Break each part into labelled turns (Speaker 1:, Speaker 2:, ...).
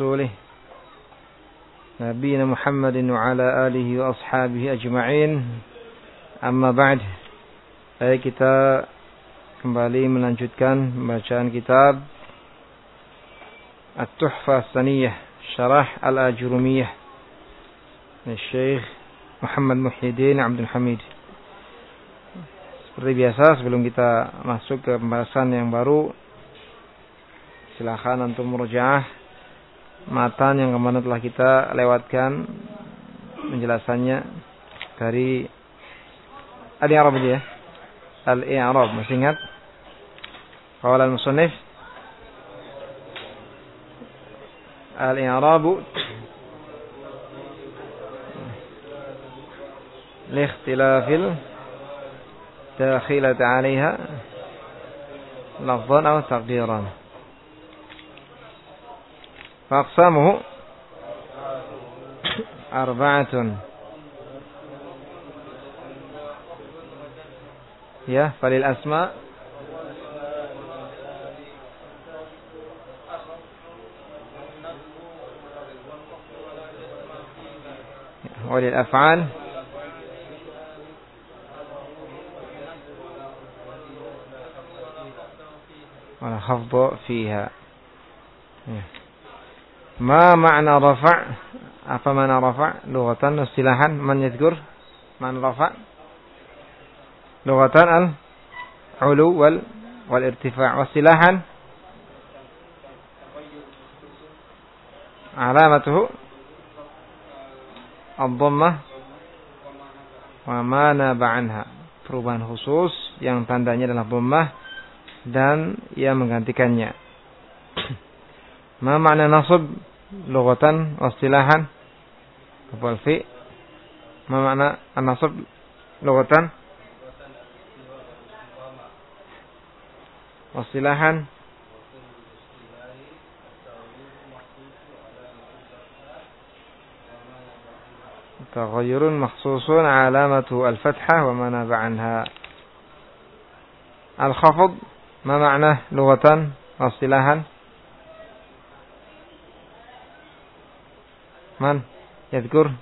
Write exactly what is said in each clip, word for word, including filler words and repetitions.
Speaker 1: ورسوله نبينا محمد وعلى آله وأصحابه أجمعين. Amma ba'd. Baik, kita kembali melanjutkan bacaan kitab At-Tuhfah As-Saniyah Syarah Al-Ajurumiyah Syekh Muhammad Muhyiddin Abdul Hamid. Seperti biasa, sebelum kita masuk ke pembahasan yang baru, silakan untuk murojaah matan yang kemarin telah kita lewatkan penjelasannya dari Al-I'rab aja ya. Al-I'rab, masih ingat? Qala al-musannif Al-I'rab liikhtilafil dakhilati 'alayha lafdhan aw taqdiran. Faqsamuhu arba'atun. Ya, falil asma walil af'al wal khafdu fiha. Ya. Ma ma'na rafa'? Apa makna rafa'? Lughatan istilahan, man yadhkur man rafa'? Lughatan al-ulu wal wal irtifa', wasilahan alamatuhu ad-dhammah wa ma naba anha, perubahan khusus yang tandanya adalah dhammah dan yang menggantikannya. Ma makna nasab lughatan wasilahan wal fi? Ma makna an-nasab lughatan wasilahan taghayyurun makhsusun alamatu al-fathah wa ma naba anha. Al-khafd ma ma'na lughatan wasilahan? Man yadhkur?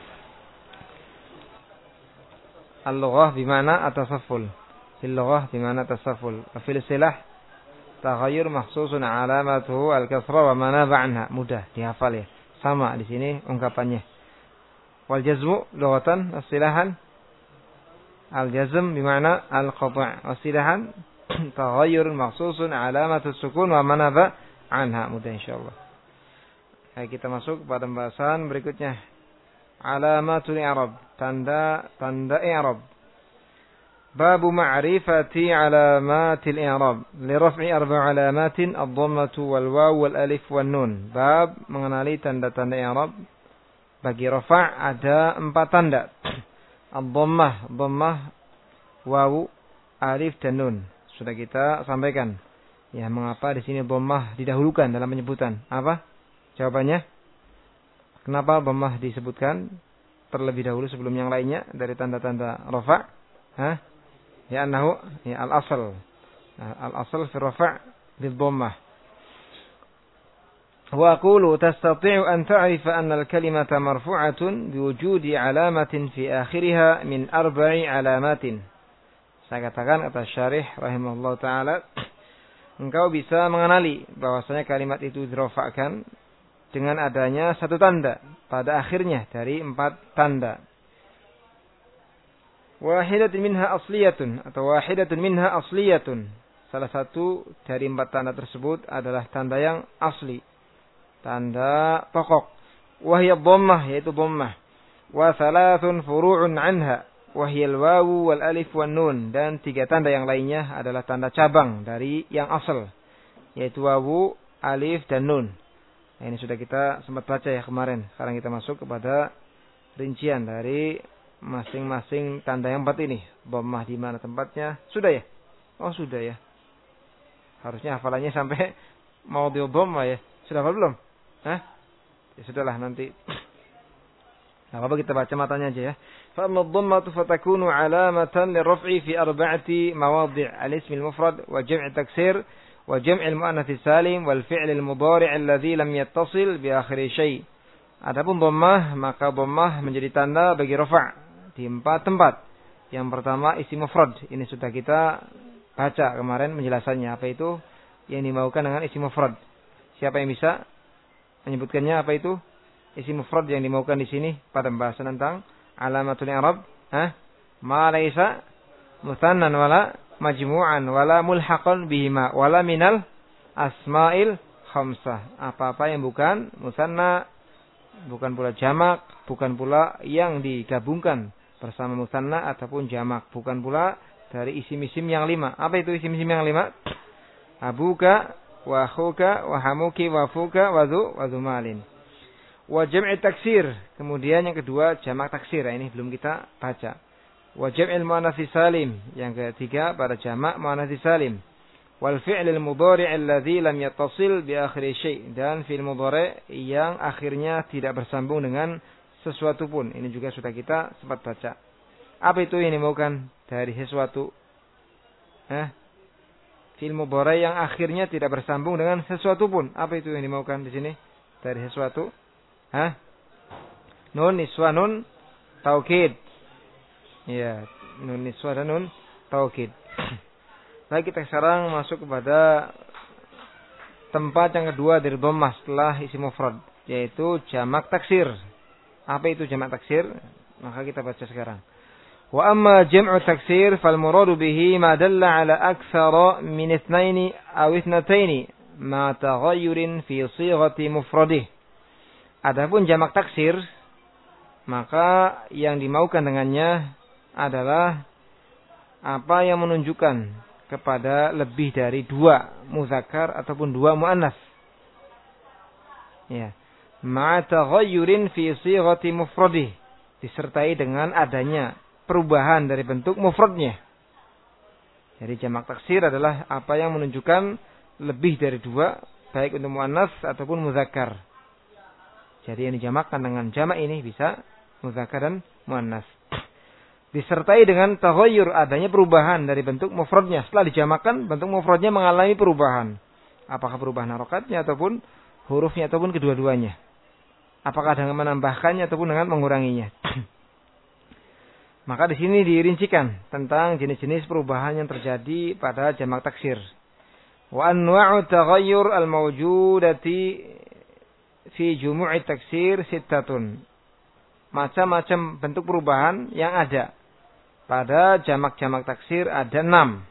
Speaker 1: Al-lughah bima'na at-tasafful. Fil-lughah bima'na at-tasafful. Wa fil istilah taghayyur makhsusun alamatuhu al-kasra wa ma naba anha. Mudah dihafal ya. Sama di sini ungkapannya. Wal jazmu lughatan istilahan al-jazm bima'na al-qata'. Istilahan taghayyur makhsusun alamatu sukun wa ma naba anha. Mudah insyaallah. Baik, kita masuk pada pembahasan berikutnya. Alamatul i'rab, tanda-tanda i'rab. Babu ma'rifati alamatil i'rab. Li raf'i arba' alamatin ad-dhammatu wal waw wal alif wan nun. Bab mengenali tanda-tanda i'rab. Bagi rafa' ada empat tanda. Ad-dhammah, dhammah, waw, alif dan nun. Sudah kita sampaikan. Ya, mengapa di sini dhammah didahulukan dalam penyebutan? Apa? Jawabannya? Kenapa dhammah disebutkan terlebih dahulu sebelum yang lainnya dari tanda-tanda rafa'? Hah? Ya annahu ya al-asl. Al-asl fi rafa' bid-dhammah. Wa aqulu tastati'u an ta'rifa anna al-kalimata marfu'atun biwujudi alamatin fi akhiriha min arba'i alamatin. Saya katakan, kata syarih rahimahullah ta'ala, engkau bisa mengenali bahwasanya kalimat itu dirafa'kan dengan adanya satu tanda pada akhirnya dari empat tanda. Wahidatun minha asliyatun atau wahidatun minha asliyatun. Salah satu dari empat tanda tersebut adalah tanda yang asli, tanda pokok. Wahiyad dhammah, yaitu dhammah. Wa thalathun furu'un anha, wahiyal wawu wal alif wan nun. Dan tiga tanda yang lainnya adalah tanda cabang dari yang asal, yaitu wawu, alif dan nun. Nah, ini sudah kita sempat baca ya kemarin. Sekarang kita masuk kepada rincian dari masing-masing tanda yang empat ini. Dhammah di mana tempatnya? Sudah ya? Oh, sudah ya. Harusnya hafalannya sampai maudhi'ud dhammah ya. Sudah hafal belum? Hah? Ya sudahlah nanti. Nah, apa kita baca matanya aja ya. Fa amma dhammatu fatakunu alamatan liraf'i fi arba'ati mawadhi' al-ism al-mufrad wa jam'i taksir wa jam'il muannats salim wal fi'lil mudhari' alladhi lam yattasil bi akhiri syai'. Adapun dhammah, maka dhammah menjadi tanda bagi rafa' di empat tempat. Yang pertama isim mufrad. Ini sudah kita baca kemarin penjelasannya. Apa itu yang dimaukan dengan isim mufrad? Siapa yang bisa menyebutkannya apa itu isim mufrad yang dimaukan di sini pada pembahasan tentang alamatul i'rab? Hah? Ma laisa mutsannan wala majmu'an wala mulhaqan bihima wala minal asma'il khamsah. Apa-apa yang bukan musanna, bukan pula jamak, bukan pula yang digabungkan bersama musanna ataupun jamak, bukan pula dari isim-isim yang lima. Apa itu isim-isim yang lima? Abuka wa akhuka wa hamuki wa fuka wa dhu wa dzumalin. Wa jam'i taksir. Kemudian yang kedua jamak taksir. Ini belum kita baca. Wa jam'il muannats salim. Yang ketiga pada jamak muannats salim. Wal fi'lil mudhari' alladzi lam yattasil bi akhiri syai'. Dan fi'il mudhari' yang akhirnya tidak bersambung dengan sesuatu pun. Ini juga sudah kita sempat baca. Apa itu yang dimaukan dari sesuatu? Eh? Fi'il mudhari' yang akhirnya tidak bersambung dengan sesuatu pun. Apa itu yang dimaukan di sini dari sesuatu? Hah? Nun niswa nun taukid. Ya, nun niswa dan nun taukid. Baik, kita sekarang masuk kepada tempat yang kedua dari dhammah setelah isim mufrad, yaitu jamak taksir. Apa itu jamak taksir? Maka kita baca sekarang. Wa amma jam'u taksir fal muradu bihi ma dalla ala aktsara min itsnaini aw itsnataini ma taghayyurin fi shighati mufradih. Adapun jamak taksir, maka yang dimaukan dengannya adalah apa yang menunjukkan kepada lebih dari dua muzakkar ataupun dua muannas. Ya. Ma taghayyurin fi shighati mufradih, disertai dengan adanya perubahan dari bentuk mufradnya. Jadi jamak taksir adalah apa yang menunjukkan lebih dari dua, baik untuk muannas ataupun muzakkar. Jadi yang dijamakkan dengan jamak ini bisa muzakkar dan muannas. Disertai dengan taghayyur, adanya perubahan dari bentuk mufradnya. Setelah dijamakkan, bentuk mufradnya mengalami perubahan. Apakah perubahan harokatnya ataupun hurufnya ataupun kedua-duanya. Apakah dengan menambahkannya ataupun dengan menguranginya. Maka di sini dirincikan tentang jenis-jenis perubahan yang terjadi pada jamak taksir. Wa anwa'u taghayyur al-mawjudati fi jumu'i taksir sittatun. Macam-macam bentuk perubahan yang ada pada jamak-jamak taksir ada enam.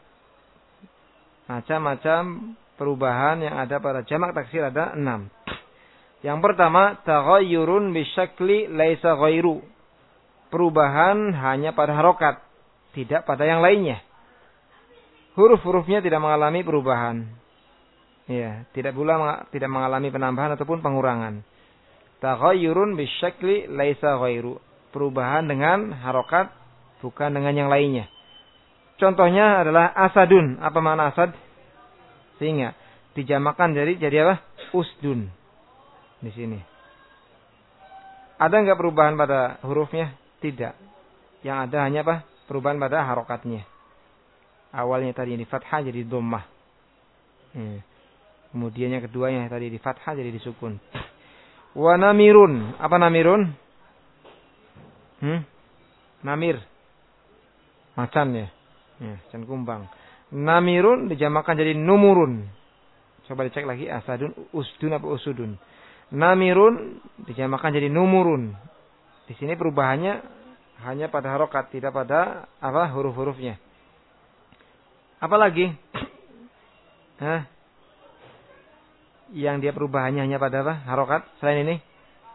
Speaker 1: Macam-macam perubahan yang ada pada jamak taksir ada enam. Yang pertama, taghayyurun bisyakli laisa ghairu. Perubahan hanya pada harokat, tidak pada yang lainnya. Huruf-hurufnya tidak mengalami perubahan. Ya, tidak pula tidak mengalami penambahan ataupun pengurangan. Taghayyurun bisyakli laisa ghairu. Perubahan dengan harokat, bukan dengan yang lainnya. Contohnya adalah asadun. Apa makna asad? Singa. Dijamakan jadi jadi apa? Usdun. Di sini. Ada enggak perubahan pada hurufnya? Tidak. Yang ada hanya apa? Perubahan pada harokatnya. Awalnya tadi di fathah jadi dhammah. Hmm. Kemudian yang keduanya tadi di fathah jadi disukun. Wa namirun. Apa namirun? Hmm? Namir. Macan ya. Ya, macan kumbang. Namirun dijamakan jadi numurun. Coba dicek lagi. Asadun, usdun apa usudun. Namirun dijamakan jadi numurun. Di sini perubahannya hanya pada harokat, tidak pada apa huruf-hurufnya. Apalagi? Hah? Yang dia perubahannya hanya pada apa? Harokat. Selain ini,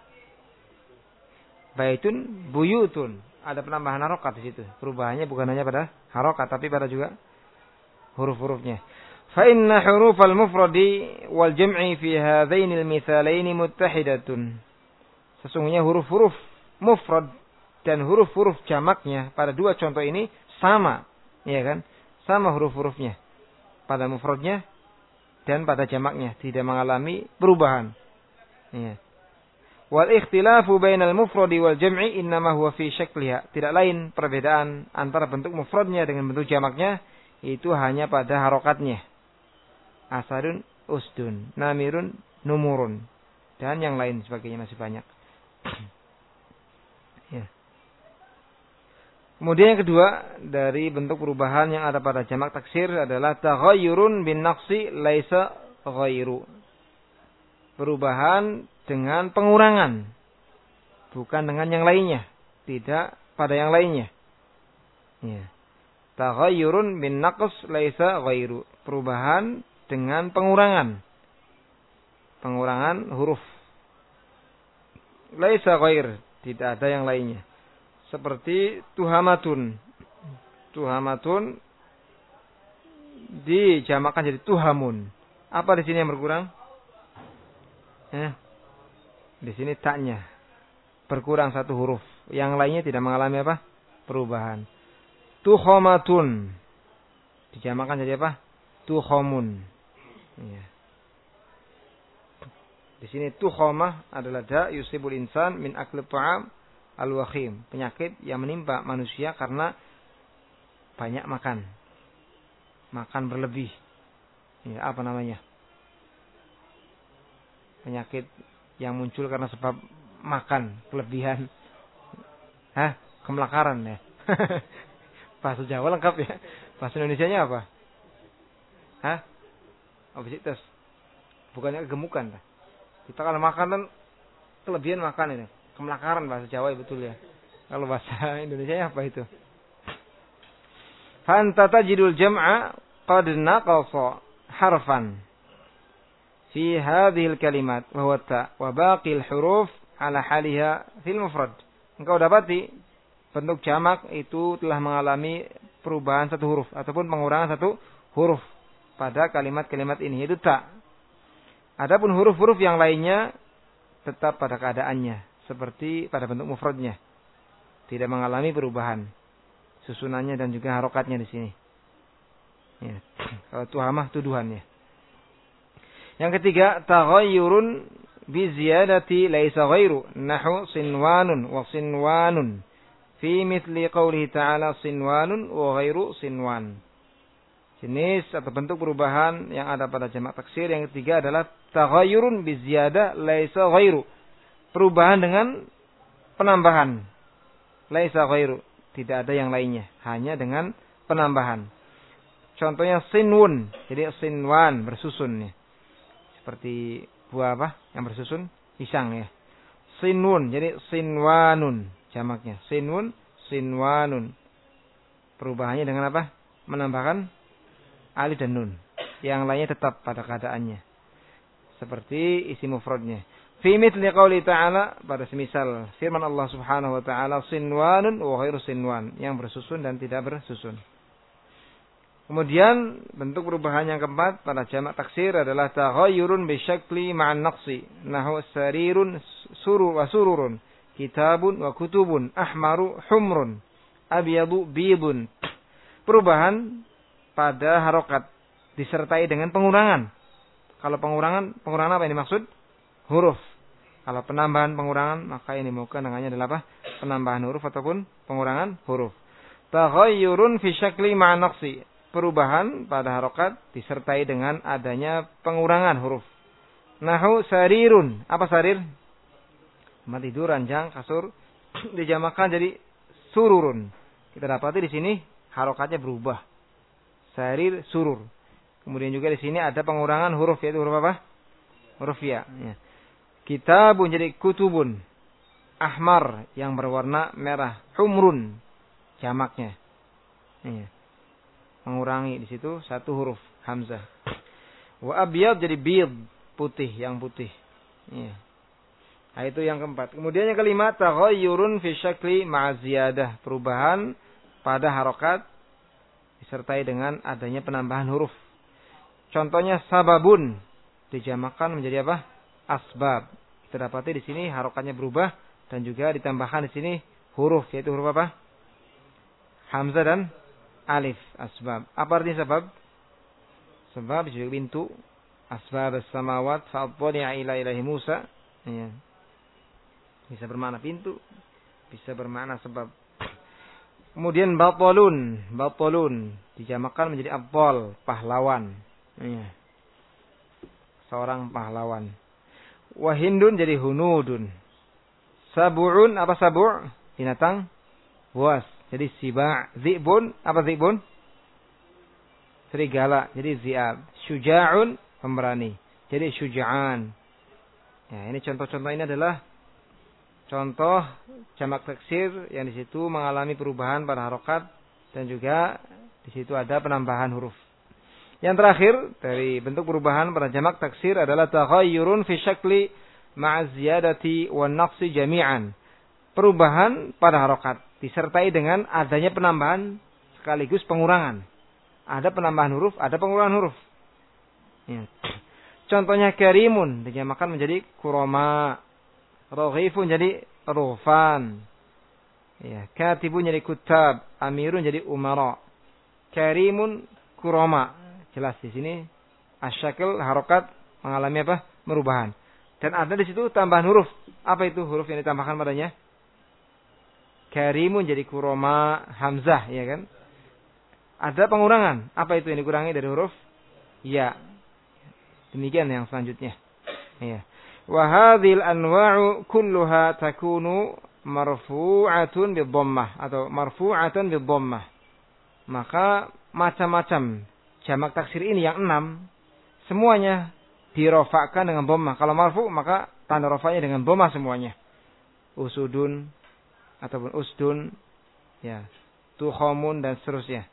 Speaker 1: baitun, buyutun. Ada penambahan harokat di situ. Perubahannya bukan hanya pada harokat, tapi pada juga huruf-hurufnya. Fa inna hurufal mufradi wal jam'i fi hadzainil mithalaini muttahidatun. Sesungguhnya huruf-huruf mufrad dan huruf-huruf jamaknya pada dua contoh ini sama, ya kan? Sama huruf-hurufnya pada mufradnya dan pada jamaknya, tidak mengalami perubahan. Ya. Wal ikhtilafu bainal mufradi wal jam'i innama huwa fi syakliha. Tidak lain perbedaan antara bentuk mufradnya dengan bentuk jamaknya itu hanya pada harokatnya. asadun usdun, namirun numurun, dan yang lain sebagainya, masih banyak. Ya. Kemudian yang kedua dari bentuk perubahan yang ada pada jamak taksir adalah taghayyurun bin naqsi laisa ghairu. Perubahan dengan pengurangan, bukan dengan yang lainnya, tidak pada yang lainnya. Ya. Taghayyurun bin naqs laisa ghairu. Perubahan dengan pengurangan. Pengurangan huruf. Laisa ghair, tidak ada yang lainnya. Seperti tuhamatun. Tuhamatun dijamakan jadi tuhamun. Apa di sini yang berkurang? Eh, di sini taknya berkurang satu huruf. Yang lainnya tidak mengalami apa? Perubahan. Tuhomatun dijamakan jadi apa? Tuhomun. Ya. Di sini tuhomah adalah da yusibul insan min akli ta'am al-wakhim, penyakit yang menimpa manusia karena banyak makan. Makan berlebih. Ya, apa namanya? Penyakit yang muncul karena sebab makan kelebihan. Hah? Kemelakaran ya. Bahasa Jawa lengkap ya. Bahasa Indonesianya apa? Hah? Obesitas. Bukannya kegemukan. Kita kalau makan kan kelebihan makan ini. Kemelakaran bahasa Jawa ya, betul ya. Kalau bahasa Indonesianya apa itu? Fanta tajidul jam'a qad naqasa harfan fi hadhil kalimat wa huwa ta wa baqil huruf ala haliha fil mufrad. Engkau dapati bentuk jamak itu telah mengalami perubahan satu huruf ataupun pengurangan satu huruf pada kalimat-kalimat ini, yaitu ta. Adapun huruf-huruf yang lainnya tetap pada keadaannya seperti pada bentuk mufradnya, tidak mengalami perubahan susunannya dan juga harokatnya di sini. Ya. Kalau tuhamah tuduhannya. Yang ketiga, taghayyurun bi ziyadati laisa ghairu nahu sinwanun wa sinwanun fi mithli qoulihi ta'ala sinwanun wa ghairu sinwan. Jenis atau bentuk perubahan yang ada pada jamak taksir yang ketiga adalah taghayyurun bi ziyadah laisa ghairu. Perubahan dengan penambahan. Laisa ghairu, tidak ada yang lainnya, hanya dengan penambahan. Contohnya sinwun, jadi sinwan bersusun ya. Seperti buah apa yang bersusun? Pisang ya. Sinwun, jadi sinwanun jamaknya. Sinwun, sinwanun. Perubahannya dengan apa? Menambahkan alif dan nun. Yang lainnya tetap pada keadaannya. Seperti isi mufradnya. Fi mithli qouli ta'ala, pada semisal firman Allah Subhanahu wa taala, sinwanun wa ghairu sinwan, yang bersusun dan tidak bersusun. Kemudian bentuk perubahan yang keempat pada jamak taksir adalah taghayyurun bi syakli ma'an naqsi, nahu sarirun suru wa sururun, kitabun wa kutubun, ahmaru humrun, abyadu bidun. Perubahan pada harokat disertai dengan pengurangan. Kalau pengurangan, pengurangan apa yang dimaksud? Huruf. Kalau penambahan pengurangan, maka yang dimaukan dengannya adalah apa? Penambahan huruf ataupun pengurangan huruf. Taghayyurun fi syakli ma'an naqsi. Perubahan pada harokat disertai dengan adanya pengurangan huruf. Nahu sarirun. Apa sarir? Tempat tidur, ranjang, kasur. Dijamakan jadi sururun. Kita dapati di sini harokatnya berubah. Sarir, surur. Kemudian juga di sini ada pengurangan huruf, yaitu huruf apa? Huruf ya. Ya. Kitabun jadi kutubun. Ahmar yang berwarna merah. Humrun jamaknya. Ya. Mengurangi di situ satu huruf hamzah. Wa abyad jadi bid, putih, yang putih. Ya. Nah, itu yang keempat. Kemudian yang kelima, taghayyurun fi syakli ma'a ziyadah. Perubahan pada harokat disertai dengan adanya penambahan huruf. Contohnya sababun dijamakan menjadi apa? Asbab. Kita dapati di sini harokatnya berubah dan juga ditambahkan di sini huruf, yaitu huruf apa? Hamzah dan alif. Asbab. Apa artinya sebab? Sebab juga pintu. Asbab as-samawat fa'attali'a ila ilahi Musa. Ya. Bisa bermakna pintu, bisa bermakna sebab. Kemudian batalun, batalun dijamakan menjadi abdal, pahlawan. Ya. seorang pahlawan. Wa hindun jadi hunudun. Sabu'un apa sabu'? Binatang buas. Jadi siba'. Zi'bun apa zi'bun? Serigala. Jadi zi'ab. Syuja'un pemberani. Jadi syuja'an. Ya, ini contoh-contoh ini adalah contoh jamak taksir yang di situ mengalami perubahan pada harokat dan juga di situ ada penambahan huruf. Yang terakhir dari bentuk perubahan pada jamak taksir adalah taghayyurun fi syakli ma'a ziyadati wan naqsi jami'an. Perubahan pada harokat disertai dengan adanya penambahan sekaligus pengurangan. Ada penambahan huruf, ada pengurangan huruf. Ya. Contohnya karimun dijamakan menjadi kurama. Raghifun jadi rufan. Ya, katibun jadi kutab, amirun jadi umara. Karimun kurama. Jelas di sini asyakil harokat mengalami apa? Merubahan. Dan ada di situ tambahan huruf. Apa itu huruf yang ditambahkan padanya? Karimun jadi kurama hamzah, ya kan? Ada pengurangan. Apa itu yang dikurangi dari huruf? Ya. Demikian yang selanjutnya. Ya. Wa hadhil anwa'u kulluha takunu marfu'atun bidhammah atau marfu'atan bidhammah. Maka macam-macam jamak taksir ini yang enam semuanya dirofakkan dengan dhammah. Kalau marfu maka tanda rofanya dengan dhammah semuanya. Usudun ataupun usdun, ya, tukhamun dan seterusnya.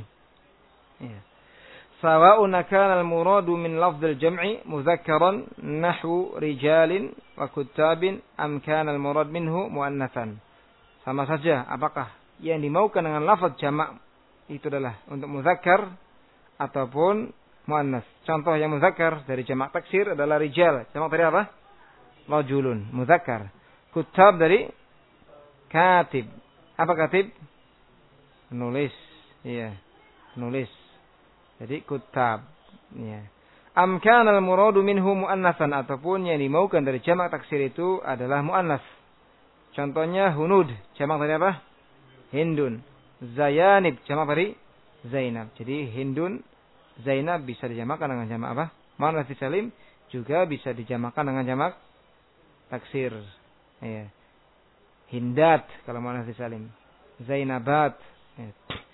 Speaker 1: Ya. Sawa'un kana al-muradu min lafdhil jam'i mudzakkaran nahwu rijalin wa kuttabin am kana al-murad minhu muannatsan. Sama saja apakah yang dimaukan dengan lafaz jamak itu adalah untuk mudzakkar ataupun muannas. Contoh yang mudzakkar dari jamak taksir adalah rijal. Jamak dari apa? Rajulun, mudzakkar. Kuttab dari katib. Apa katib? Penulis. Iya, penulis. Jadi kutab. Ya. Am kana al-muradu minhu muannatsan ataupun yang dimaukan dari jamak taksir itu adalah muannas. Contohnya hunud, jamak dari apa? Hindun. Zayanib, jamak dari Zainab. Jadi Hindun, Zainab bisa dijamakkan dengan jamak apa? Muannas salim juga bisa dijamakkan dengan jamak taksir. Ya. Hindat kalau muannas salim. Zainabat. Ya.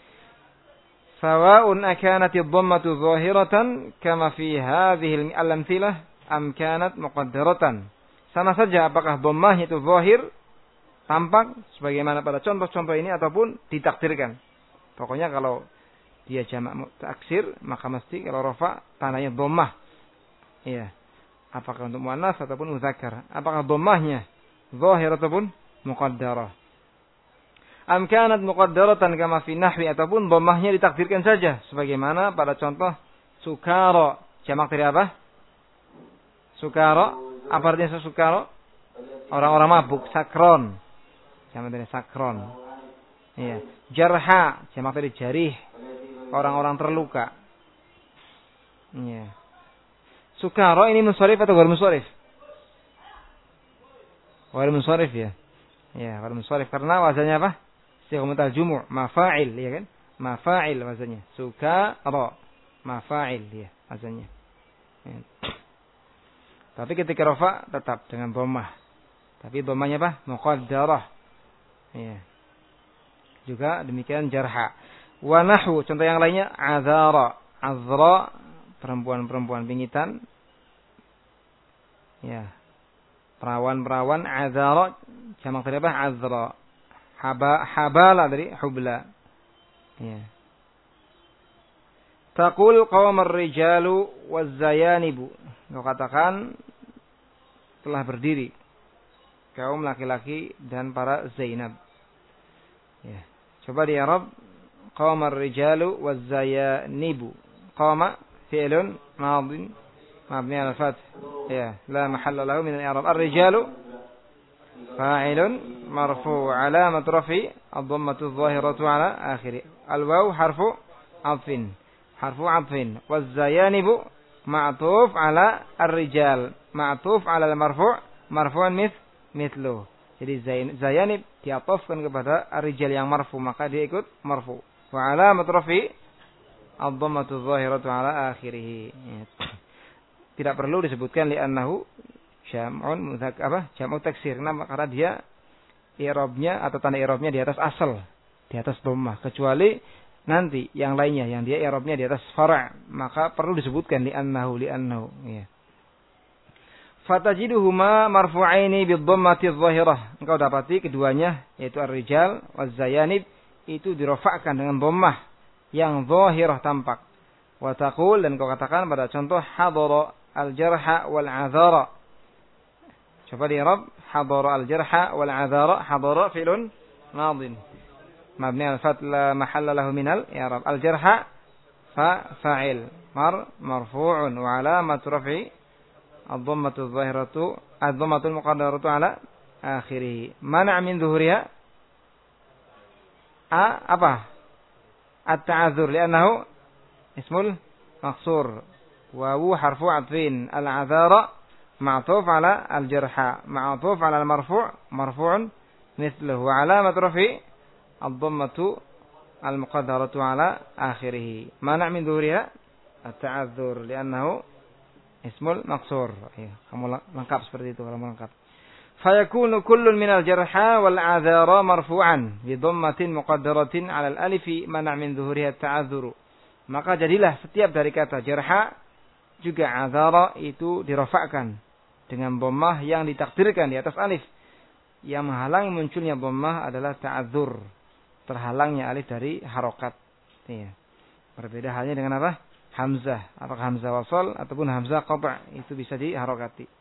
Speaker 1: Sawa'un akanat ad-dhammatu zahiratan kama fi hadhihi al-amthilah am kanat muqaddaratan. Sama saja apakah dhammah itu zahir tampak sebagaimana pada contoh-contoh ini ataupun ditakdirkan. Pokoknya kalau dia jamak taksir maka mesti kalau rafa tandanya dhammah. Iya. Apakah untuk muannas ataupun mudzakkar? Apakah dhammahnya zahir ataupun muqaddarah? Am kanat muqaddaratan kama fi nahwi ataupun dhammahnya ditakdirkan saja sebagaimana pada contoh sukara. Jamak dari apa? Sukara. Apa artinya sukara? Orang-orang mabuk, sakron. Jamak dari sakron. Iya. Jarha, jamak dari jarih. Orang-orang terluka. Iya. Sukara ini munsharif atau ghair munsharif? Ghair munsharif ya. Ya, ghair munsharif karena wazannya apa? Sighah mutal-jumu', mafa'il, ya kan? Mafa'il wazannya. Sukara, mafa'il ya wazannya. Ya. Tapi ketika rafa tetap dengan dhammah. Tapi dhammahnya apa? Muqaddarah. Ya. Juga demikian jarha. Wa nahwu, contoh yang lainnya azara. Azra, perempuan-perempuan pingitan. Ya. Perawan-perawan azara, jamak dari apa? Azra. Haba, habala dari hubla. Ya. Taqul qawamar rijalu wazzayanibu. Kau katakan telah berdiri kaum laki-laki dan para Zainab. Ya. Coba di Arab qawamar rijalu wazzayanibu. Qama fi'lun madin mabni ala fath. Ya, la mahalla lahu min al-i'rab. Ar-rijalu فاعل مرفوع علامة رفعه الضمة الظاهرة على آخره الواو حرف عطف حرف عطف والزيانب معطوف على الرجال معطوف على المرفوع مرفوع مثل مثله. Jadi zayanib diatofkan kepada ar-rijal yang marfu maka dia ikut marfu. Wa alamat rafi ad-dhammatu adh-dhahiratu ala akhirih. tidak perlu disebutkan li'annahu jam'un mudzakkar apa? Jam'u taksir. Kenapa? Karena dia i'rabnya atau tanda i'rabnya di atas asal, di atas dhammah. Kecuali nanti yang lainnya yang dia i'rabnya di atas fara', maka perlu disebutkan li'annahu li'annahu ya. Fatajiduhuma marfu'aini bid-dhammati adh-dhahirah. Engkau dapati keduanya yaitu ar-rijal waz-zayanib itu dirofakkan dengan dhammah yang dhahirah tampak. Wa taqul dan kau katakan pada contoh hadara al-jarha wal 'adhara. Coba di i'rab hadara al-jarha wal 'adhara. Hadara fi'lun madin mabni al-fath la mahalla lahu min al-i'rab. Al-jarha fa fa'il mar marfu'un wa 'alamat raf'i الضمة الظاهرة الضمة المقدرة على آخره منع من ظهورها أ apa التعذر لأنه اسم المقصور واو حرف عطف العذار معطوف على الجرح معطوف على المرفوع مرفوع مثله وعلامة رفع الضمة المقدرة على آخره منع من ظهورها التعذر لأنه ismul maksur. Ya, kamu lengkap seperti itu kalau lengkap. Fayakunu kullun minal jarha wal 'adhara marfu'an bi dhammatin muqaddaratin 'ala al-alif mana' min dhuhuriha ta'adzuru. Maka jadilah setiap dari kata jarha juga 'adhara itu dirafa'kan dengan dhammah yang ditakdirkan di atas alif. Yang menghalangi munculnya dhammah adalah ta'adzur, terhalangnya alif dari harokat. Ya. Berbeda halnya dengan apa? Hamzah, apakah hamzah wasal ataupun hamzah qata' itu bisa diharokati.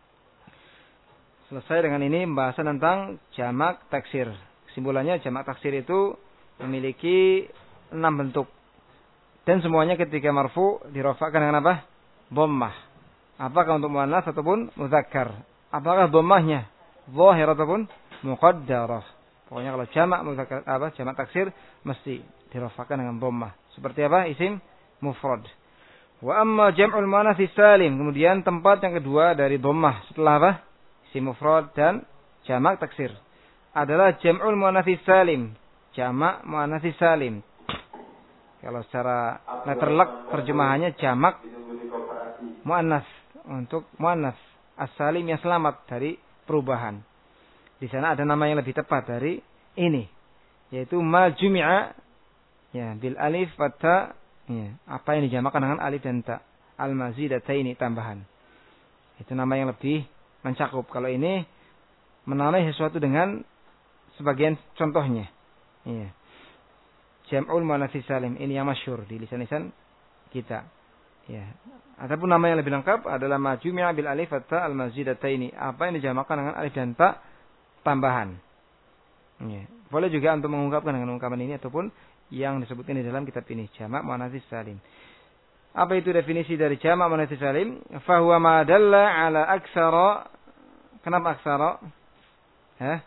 Speaker 1: Selesai dengan ini pembahasan tentang jamak taksir. Kesimpulannya jamak taksir itu memiliki enam bentuk. Dan semuanya ketika marfu dirofakkan dengan apa? Dhammah. Apakah untuk muannas ataupun mudzakkar? Apakah dhammahnya zahir ataupun muqaddarah? Pokoknya kalau jamak mudzakkar apa? Jamak taksir mesti dirofakkan dengan dhammah. Seperti apa? Isim mufrad. Wa amma jam'ul muannats salim, kemudian tempat yang kedua dari dhammah setelah apa? Isim mufrad dan jamak taksir adalah jam'ul muannats salim, jamak muannats salim. Kalau secara letterlock terjemahannya jamak muannas untuk muannas as-salim yang selamat dari perubahan. Di sana ada nama yang lebih tepat dari ini, yaitu ma jumi'a ya bil alif wa ta. Ya, apa yang dijamakan dengan alif dan ta, al-mazidataini tambahan. Itu nama yang lebih mencakup. Kalau ini menamai sesuatu dengan sebagian contohnya. Ya. Jam'ul muannats salim ini yang masyhur di lisan-lisan kita. Ya. Ataupun nama yang lebih lengkap adalah majmu'a bil alif wa ta al-mazidataini. Apa yang dijamakan dengan alif dan ta tambahan. Ya. Boleh juga untuk mengungkapkan dengan ungkapan ini ataupun yang disebutkan di dalam kitab ini jamak muannats salim. Apa itu definisi dari jamak muannats salim? Fa huwa ma dalla ala aktsara. Kenapa aktsara? Hah?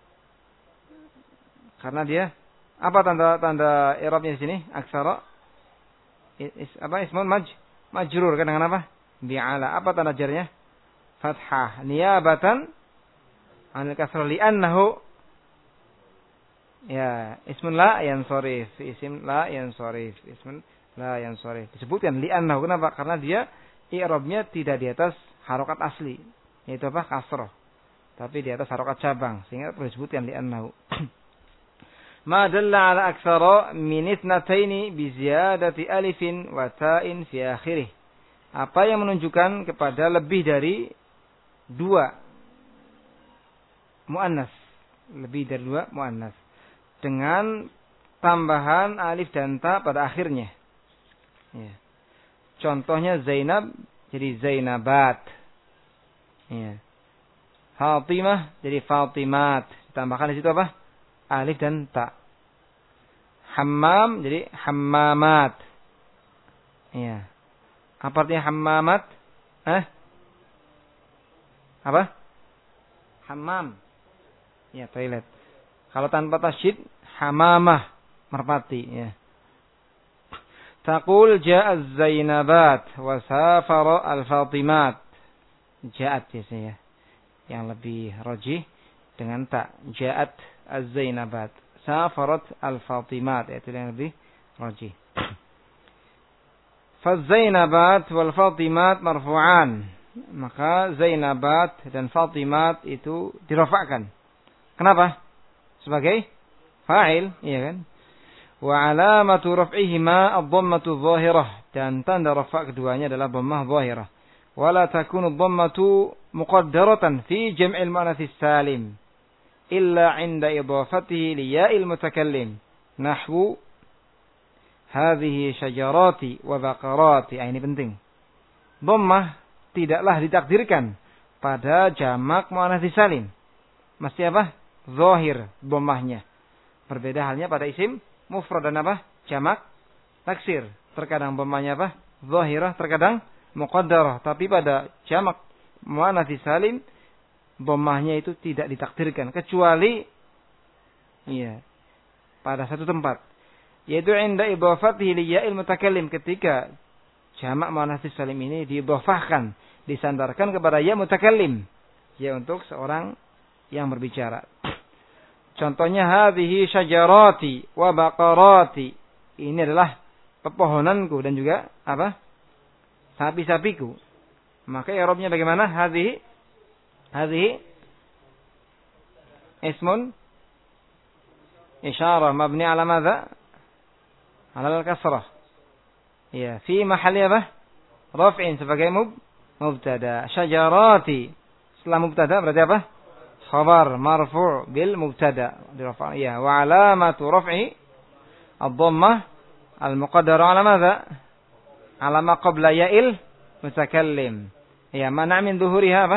Speaker 1: Karena dia apa tanda-tanda i'rabnya di sini? Aktsara is, apa ismun maj majrur kan dengan apa? Bi ala. Apa tanda jarnya? Fathah niyabatan anil kasrah li'annahu ya, ismun la yansharif, isim la yansharif, ismun la yansharif. Disebutkan li'annahu, kenapa? Karena dia i'rabnya tidak di atas harokat asli, yaitu apa? Kasrah. Tapi di atas harokat cabang, sehingga perlu disebutkan li'annahu. Ma dalla ala aktsara min ithnataini bi ziyadati alifin wa ta'in fi akhirih. Apa yang menunjukkan kepada lebih dari dua muannas, lebih dari dua muannas dengan tambahan alif dan ta pada akhirnya. Ya. Contohnya Zainab jadi Zainabat. Ya. Fatimah jadi Fatimat. Ditambahkan di situ apa? Alif dan ta. Hammam jadi Hammamat. Ya. Apa artinya Hammamat? Eh? Apa? Hammam. Ya, toilet. Kalau tanpa tasydid hamamah, merpati ya. Taqul ja'a Zainabat wa safara al-Fatimat. Ja'at biasanya yang lebih rajih dengan ta. Ja'at az-Zainabat, safarat al-Fatimat, itu yang lebih rajih. Fazainabat wal Fatimat marfu'an. Maka Zainabat dan Fatimat itu dirafa'kan. Kenapa? Sebagai fa'il, iya kan? Wa alamatu raf'ihima ad-dhammatu adh-dhahirah, dan tanda rafa' keduanya adalah dhammah dhahirah. Wala takunu ad-dhammatu muqaddaratan fi jam'il muannats salim illa 'inda idafatihi li ya'il mutakallim. Nahwu hadhihi syajarati wa baqarati. Ini penting. Dhammah tidaklah ditakdirkan pada jamak muannats salim. Mesti apa? Zahir dhammahnya. Berbeda halnya pada isim mufrad dan apa? Jamak taksir. Terkadang dhammahnya apa? Zahirah, terkadang muqaddarah. Tapi pada jamak muannats salim dhammahnya itu tidak ditakdirkan kecuali iya pada satu tempat, yaitu inda idhafatihi li ya'il mutakallim, ketika jamak muannats salim ini diidhafahkan, disandarkan kepada ya mutakallim, ya untuk seorang yang berbicara. Contohnya hadhihi syajarati wa baqarati. Ini adalah pepohonanku dan juga apa? Sapi-sapiku. Maka i'rabnya bagaimana? Hadhihi hadhihi ismun isyarah mabni ala madza? Ala al-kasrah. Ya, fi mahalli apa? Raf'in sebagai mub mubtada. Syajarati setelah mubtada berarti apa? Khabar marfu' bil mubtada dirafa'. Ya, wa alamatu raf'i ad-dhammah al-muqaddara ala madza? Ala ma qabla ya'il mutakallim. Ya, mana min dhuhuriha apa?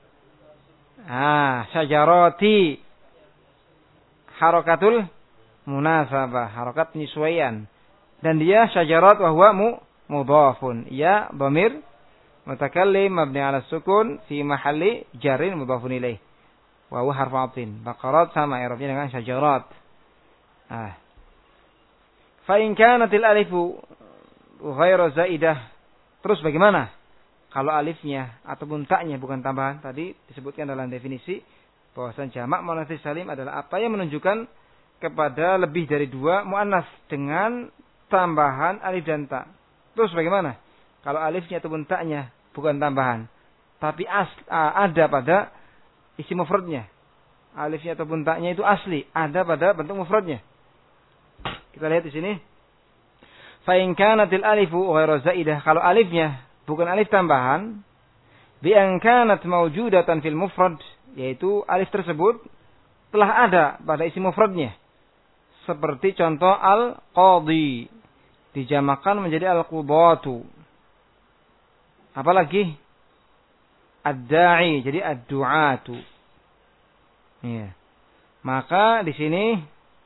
Speaker 1: Ah, syajarati harakatul munasabah, harakat penyesuaian. Dan dia syajarat wa huwa mu mudhafun. Ya, dhamir mutakallim mabni ala sukun fi mahalli jarrin mudhafun ilaih. Wa huwa harfu 'athfin. Baqarat sama i'rabnya dengan syajarat. Ah. Fa in kanatil alifu ghairu zaidah. Terus bagaimana kalau alifnya ataupun taknya bukan tambahan? Tadi disebutkan dalam definisi bahwasan jamak muannats salim adalah apa yang menunjukkan kepada lebih dari dua muannas dengan tambahan alif dan ta. Terus bagaimana kalau alifnya ataupun taknya bukan tambahan, tapi as, ada pada isi mufradnya? Alifnya ataupun taknya itu asli, ada pada bentuk mufradnya. Kita lihat di sini. Fa in kanatil alifu ghairu zaidah, kalau alifnya bukan alif tambahan, bi an kanat mawjudatan fil mufrad, yaitu alif tersebut telah ada pada isi mufradnya. Seperti contoh al-qadhi dijamakan menjadi al-qudatu. Apalagi ad-da'i jadi ad-du'atu. Iya. Maka di sini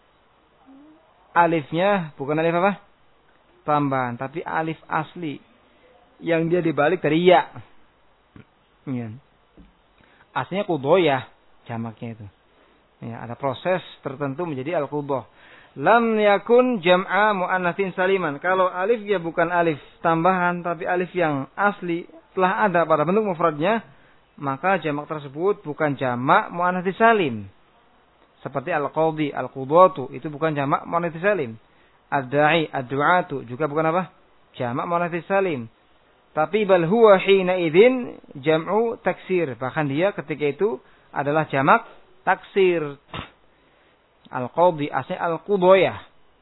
Speaker 1: alifnya bukan alif apa? Tambahan, tapi alif asli yang dia dibalik dari ya. Iya. Aslinya qudoyah jamaknya itu. Ya, ada proses tertentu menjadi al-qudah. Lam yakun jam'a muannatsin saliman. Kalau alifnya bukan alif tambahan tapi alif yang asli telah ada pada bentuk mufradnya, maka jamak tersebut bukan jamak muannats salim. Seperti al-qadhi, al-qudatu itu bukan jamak muannats salim. Ad-da'i, ad-du'atu juga bukan apa? Jamak muannats salim. Tapi bal huwa hina idzin jam'u taksir. Bahkan dia ketika itu adalah jamak taksir. Al-qadhi aslinya al-qudoyah.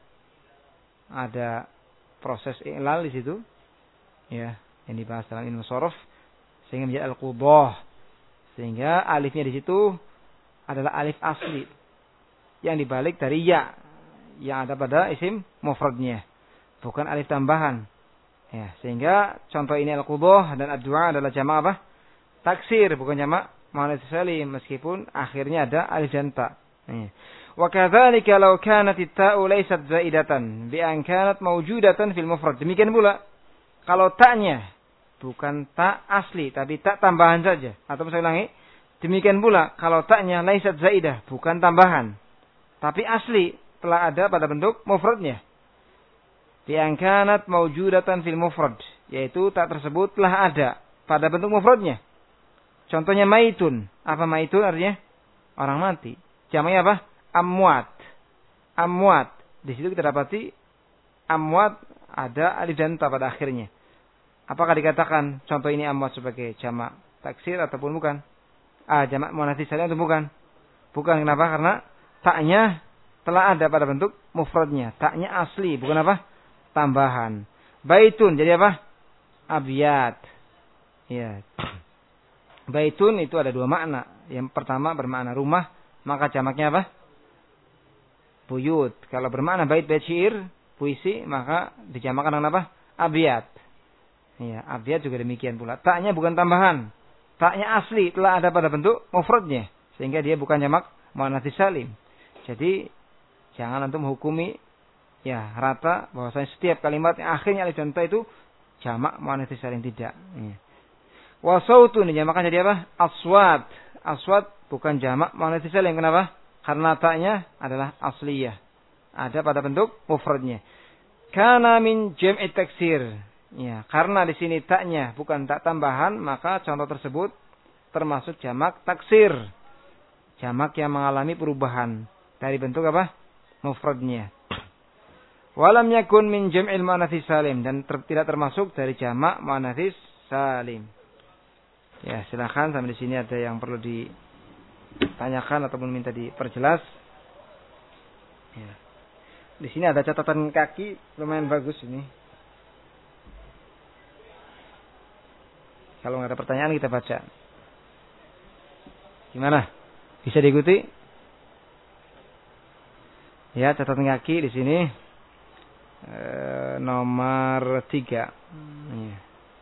Speaker 1: Ada proses i'lal di situ. Ya, yang dibahas dalam ilmu shoraf sehingga menjadi al-qudah. Sehingga alifnya di situ adalah alif asli yang dibalik dari ya yang ada pada isim mufradnya, bukan alif tambahan. Ya, sehingga contoh ini al-qudah dan ad-du'a adalah jamak apa? Taksir, bukan jamak muannats salim meskipun akhirnya ada alif dan ta. Ya. Wa kadzalika law kanat at-ta'u laysat zaidatan bi an kanat mawjudatan fil mufrad. Demikian pula kalau taknya bukan tak asli tapi tak tambahan saja. Atau saya ulangi, demikian pula kalau taknya laysat zaidah, bukan tambahan tapi asli telah ada pada bentuk mufradnya. Bi an kanat mawjudatan fil mufrad, yaitu tak tersebut telah ada pada bentuk mufradnya. Contohnya maitun. Apa maitun artinya? Orang mati. Jamaknya apa? Amwat. Amwat. Di situ kita dapati amwat ada alif dan ta pada akhirnya. Apakah dikatakan contoh ini amwat sebagai jamak taksir ataupun bukan? Ah, jamak muannats salim atau bukan? Bukan. Kenapa? Karena taknya telah ada pada bentuk mufradnya. Taknya asli, bukan apa? Tambahan. Baitun jadi apa? Abyat. Ya. Baitun itu ada dua makna. Yang pertama bermakna rumah, maka jamaknya apa? Buyut. Kalau bermakna bait-bait syair, puisi, maka dijamakkan dengan apa? Abyat. Ya, abyat juga demikian pula. Taknya bukan tambahan. Taknya asli telah ada pada bentuk mufradnya, sehingga dia bukan jamak muannats salim. Jadi jangan antum menghukumi ya rata bahwasanya setiap kalimat yang akhirnya alif dan ta itu jamak muannats salim, tidak. Ya. Wa sautun dijamakan jadi apa? Aswat. Aswat bukan jamak muannats salim. Kenapa? Karena taknya adalah asliyah. Ada pada bentuk mufradnya. Kana min jam'i taksir. Ya, karena di sini taknya bukan tak tambahan, maka contoh tersebut termasuk jamak taksir. Jamak yang mengalami perubahan dari bentuk apa? Mufradnya. Walam yakun min jam'il muannats salim, dan ter, tidak termasuk dari jamak muannats salim. Ya, silakan sampai di sini ada yang perlu ditanyakan ataupun minta diperjelas. Ya. Di sini ada catatan kaki lumayan bagus ini. Kalau nggak ada pertanyaan kita baca. Gimana? Bisa diikuti? Ya, catatan kaki di sini e, nomor tiga. Ya.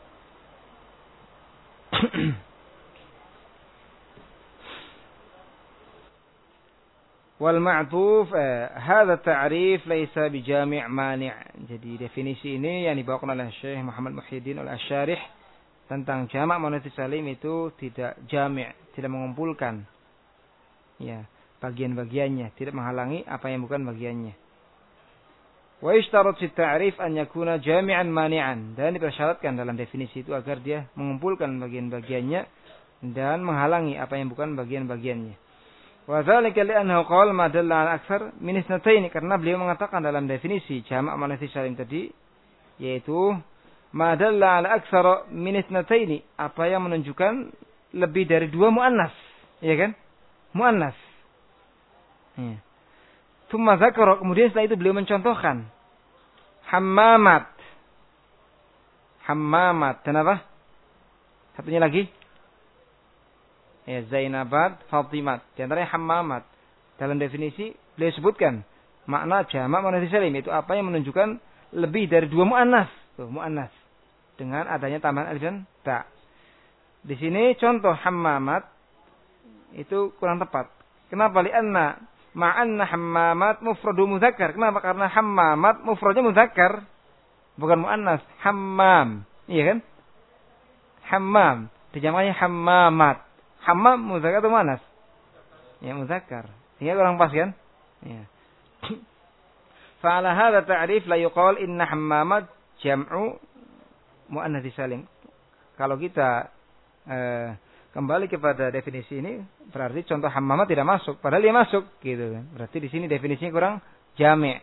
Speaker 1: Wal ma'tuf hadha ta'rif laysa bijami' mani'. Jadi definisi ini yang dibawakan oleh Syekh Muhammad Muhyiddin Al-Asyarih tentang jamak muannats salim itu tidak jami', tidak mengumpulkan ya bagian-bagiannya, tidak menghalangi apa yang bukan bagiannya. Wa ishtarat fi ta'rif an yakuna jami'an mani'an, dan dipersyaratkan dalam definisi itu agar dia mengumpulkan bagian-bagiannya dan menghalangi apa yang bukan bagian-bagiannya. Wa dzalika li'annahu qala ma dalla 'ala aktsar min itsnatain, karena beliau mengatakan dalam definisi jamak muannats salim tadi yaitu ma dalla 'ala aktsara min itsnataini, apa yang menunjukkan lebih dari dua muannas, ya kan? Muannas. Ya. Tsumma dzakara, kemudian setelah itu beliau mencontohkan hammamat. Hammamat, dan apa? Satunya lagi? Ya, Zainabat, Fatimat. Di antaranya hammamat. Dalam definisi beliau sebutkan makna jamak muannats salim itu apa yang menunjukkan lebih dari dua muannas. Tuh, muannas dengan adanya tambahan alif dan ta. Di sini contoh hammamat itu kurang tepat. Kenapa? Li'anna ma'anna hammamat mufradu mudzakkar. Kenapa? Karena hammamat mufradnya mudzakkar, bukan muannas. Hammam, iya kan? Hammam dijamaknya hammamat. Hammam mudzakkar atau muannas? Ya, mudzakkar. Sehingga kurang pas kan? Ya. Fa'ala hadza ta'rif la yuqal inna hammamat jam'u muannats salim. Kalau kita eh, kembali kepada definisi ini, berarti contoh hammamat tidak masuk, padahal dia masuk, gitu kan. Berarti di sini definisinya kurang jami'.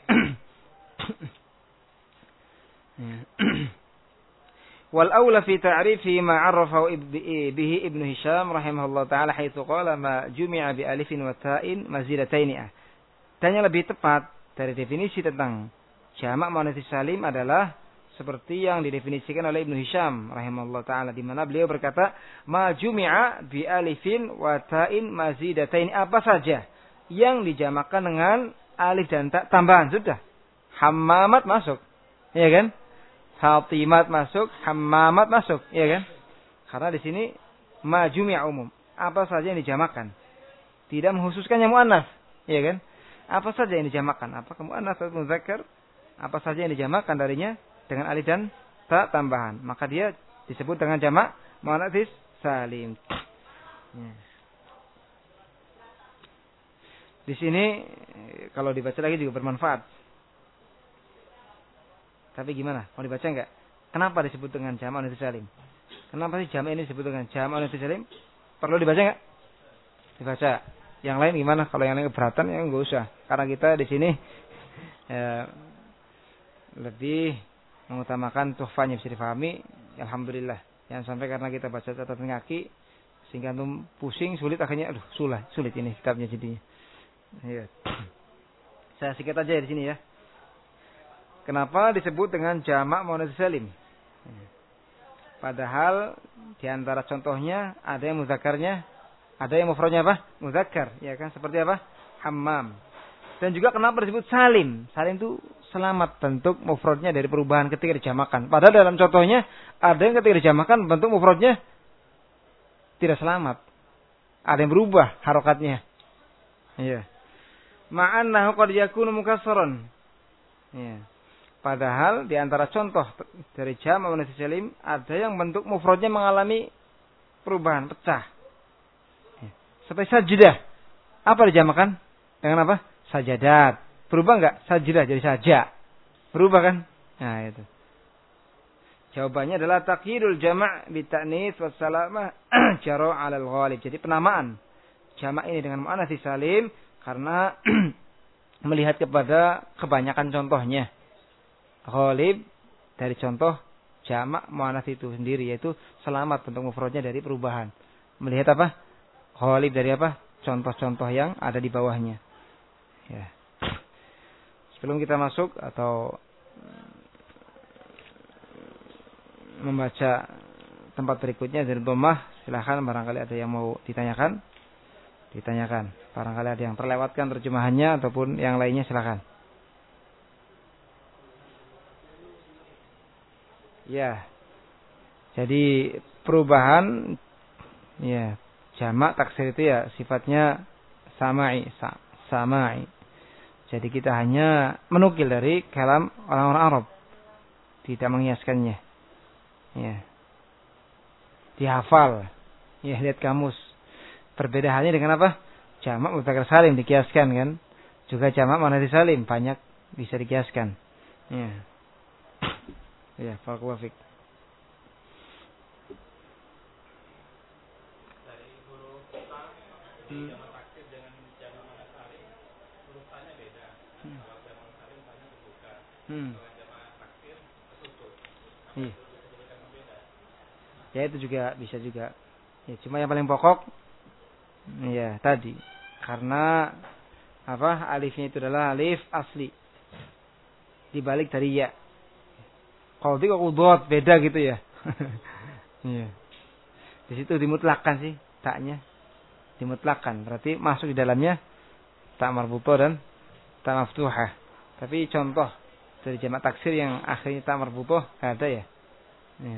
Speaker 1: Wal aula fi ta'rifi ma 'arafahu bihi Ibnu Hisham rahimahullah taala haitsu qala ma jumi'a bi alifin wa ta'in mazidataini. Dan yang lebih tepat dari definisi tentang jamak muannats salim adalah seperti yang didefinisikan oleh Ibnu Hisham rahimahullah taala, di mana beliau berkata ma jumi'a bi alifin wa ta'in mazidatain, apa saja yang dijamakkan dengan alif dan ta tambahan, sudah. Hammamat masuk, ya kan? Fatimat masuk, hammamat masuk, ya kan? Karena di sini ma jumi'a umum, apa saja yang dijamakkan, tidak mengkhususkan yang muannas, ya kan? Apa saja yang dijamakkan, apakah muannas atau mudzakkar, apa saja yang dijamakkan darinya dengan alif dan ta tambahan, maka dia disebut dengan jamak muannats salim. Ya. Di sini kalau dibaca lagi juga bermanfaat. Tapi gimana? Mau dibaca enggak? Kenapa disebut dengan jamak muannats salim? Kenapa sih jamak ini disebut dengan jamak muannats salim? Perlu dibaca enggak? Dibaca. Yang lain gimana? Kalau yang lain keberatan ya enggak usah. Karena kita di sini ya, lebih mengutamakan tuhfanya bisa difahami, Alhamdulillah. Jangan sampai karena kita baca catatan kaki sehingga antum pusing, sulit, akhirnya aduh sulit, sulit ini kitabnya jadinya. Ya. Saya singkat aja di sini ya. Kenapa disebut dengan jamak muannats salim? Padahal di antara contohnya ada yang mudzakarnya, ada yang mufradnya apa? Mudzakkar, ya kan? Seperti apa? Hammam. Dan juga kenapa disebut salim? Salim itu selamat, bentuk mufradnya dari perubahan ketika dijamakan. Padahal dalam contohnya ada yang ketika dijamakan bentuk mufradnya tidak selamat. Ada yang berubah harokatnya. Iya. Ma'annahu qad yakunu mukassaran. Iya. Padahal di antara contoh dari jamak muannats salim ada yang bentuk mufradnya mengalami perubahan, pecah. Iya. Seperti sajadah. Apa dijamakan? Dengan apa? Sajadat. Berubah enggak? Sajadah jadi saja. Berubah kan? Nah, itu. Jawabannya adalah taqyidul jama' bi ta'nits was salamah jara 'ala al-ghalib. Jadi penamaan jamak ini dengan muannats salim karena melihat kepada kebanyakan contohnya. Ghalib dari contoh jamak muannats itu sendiri yaitu selamat bentuk mufradnya dari perubahan. Melihat apa? Ghalib dari apa? Contoh-contoh yang ada di bawahnya. Ya. Sebelum kita masuk atau membaca tempat berikutnya dari dhammah, silakan barangkali ada yang mau ditanyakan. Ditanyakan. Barangkali ada yang terlewatkan terjemahannya ataupun yang lainnya silakan. Ya. Jadi perubahan ya, jamak taksir itu ya sifatnya sama'i, sa, sama'i. Jadi kita hanya menukil dari kalam orang-orang Arab. Tidak mengiaskannya. Ya. Dihafal. Ya, lihat kamus. Perbedaannya dengan apa? Jamak mudzakkar salim dikiaskan kan. Juga jamak muannats salim banyak bisa dikiaskan. Ya. Ya, barakallahu fiik.
Speaker 2: Dari huruf ta di jamak taksir dengan jamak muannats salim huruf ta-nya beda.
Speaker 1: Hmm.
Speaker 2: Kalau jamak salim ta-nya terbuka.
Speaker 1: Hmm.
Speaker 2: Kalau jamak taksir tertutup.
Speaker 1: Iya.
Speaker 2: Disebutkan berbeda.
Speaker 1: Ya itu juga bisa juga. Ya, cuma yang paling pokok ya tadi karena apa? Alifnya itu adalah alif asli. Dibalik dari ya. Kalau di qudot beda gitu ya. Iya. Di situ dimutlakan sih taknya. Dimutlakan berarti masuk di dalamnya ta marbutah dan ta maftuhah. Tapi contoh dari jamak taksir yang akhirnya ta marbutah enggak ada ya. Iya.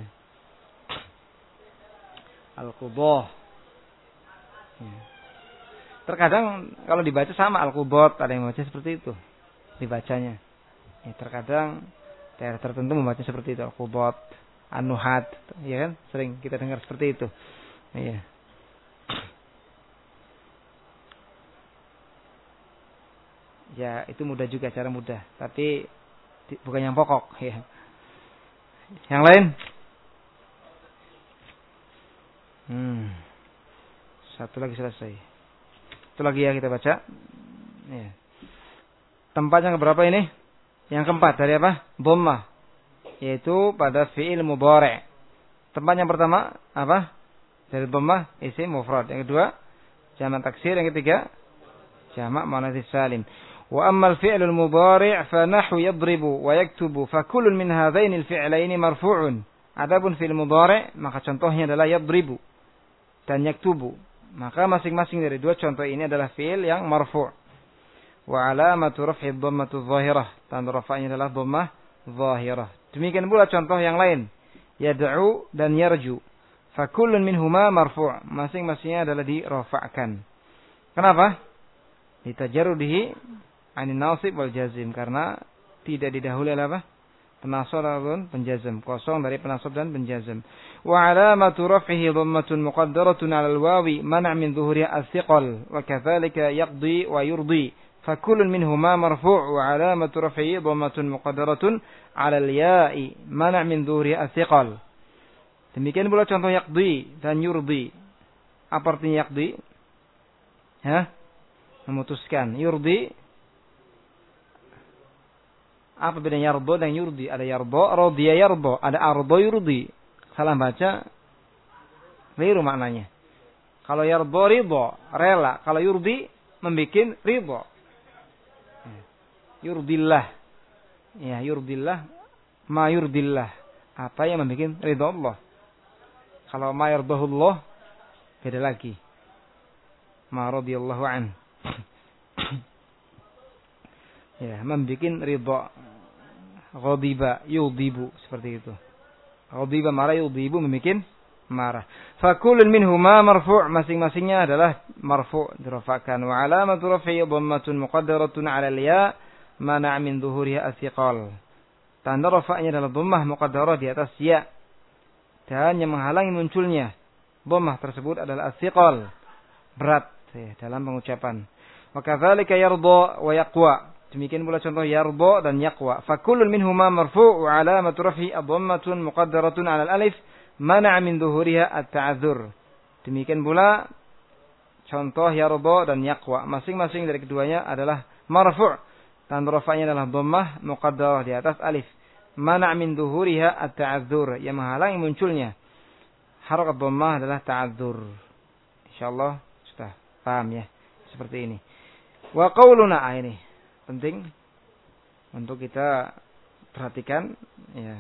Speaker 1: Al-qudah. Ya. Terkadang kalau dibaca sama al-qudat, ada yang membaca seperti itu dibacanya. Ya, terkadang daerah tertentu membaca seperti itu, al-qudat, an-nuhat, ya kan? Sering kita dengar seperti itu. Iya. Ya, itu mudah juga, cara mudah, tapi bukan yang pokok, ya. Yang lain? Hmm. Satu lagi selesai. Satu lagi ya kita baca. Ya. Tempat yang keberapa ini? Yang keempat dari apa? Dhammah. Yaitu pada fi'il mudhari'. Tempat yang pertama apa? Dari dhammah isim mufrad. Yang kedua jamak taksir. Yang ketiga jamak muannats salim. Wa ammal fi'lul mudhari' fa nahwu yadribu wa yaktubu fa kullun min hadzainil fi'laini marfu'un. Adapun fi'il mudhari' maka contohnya adalah yadribu dan yaktubu. Maka masing-masing dari dua contoh ini adalah fi'il yang marfu'. Wa alamatu raf'i dhammatu dhahirah. Tanda rafa'nya adalah dhammah dhahirah. Demikian pula contoh yang lain. Yad'u dan yarju. Fa kullun minhuma marfu'. Masing-masingnya adalah dirafa'kan. Kenapa? Litajarrudihi 'anil nasib wal jazim, karena tidak didahului oleh apa? Penasab dan penjazam, kosong dari penasab dan penjazam. Wa alamatu raf'ihi dhammatun muqaddaratun 'ala al-wawi man' min dhuhuriha as-thiqal wa kathalika yaqdi wa yurdi. Fa kullun minhuma marfu' wa alamatu raf'ihi dhammatun muqaddaratun 'ala al-ya'i man' min dhuhuriha as-thiqal. Demikian pula contoh yaqdi dan yurdi. Apa artinya yaqdi? Hah? Memutuskan. Yurdi, apa bedanya yardo dan yurdi? Ada yardo, rodiya yardo. Ada ardo yurdi. salah baca, keliru maknanya. Kalau yardo ridho, rela. Kalau yurdi, membikin ridho. Yurdillah. Ya, yurdillah, ma yurdillah. Apa yang membikin ridho Allah. Kalau ma yardahullah, beda lagi. Ma radiyallahu an. Ya, membikin ridho. Ghadiba, yudibu, seperti itu. Ghadiba marah, yudibu membikin marah. Fakulun minhuma marfu', masing-masingnya adalah marfu' dirafa'kan. Wa alamatu raf'i dhammatun muqaddaratun 'ala al-ya' mana' min dhuhuriha as-siqal. Tanda rafa'nya adalah dhammah muqaddarah di atas ya. Dan yang menghalangi munculnya dhammah tersebut adalah as-siqal, berat ya, dalam pengucapan. Wa kadzalika yarda wa yaqwa. Demikian pula contoh yarda dan yaqwa. Fakullun minhuma marfu' wa alamatu raf'i dhammatun muqaddaratun 'ala al-alif mana' min dhuhuriha at-ta'adzur. Demikian pula contoh yarda dan yaqwa. Masing-masing dari keduanya adalah marfu'. Tanda rafa'nya adalah dhammah muqaddarah di atas alif. Mana' min dhuhuriha at-ta'adzur, yang menghalangi munculnya harakat dhammah adalah ta'adzur. Insyaallah sudah paham ya seperti ini. Wa qauluna, ini penting untuk kita perhatikan ya.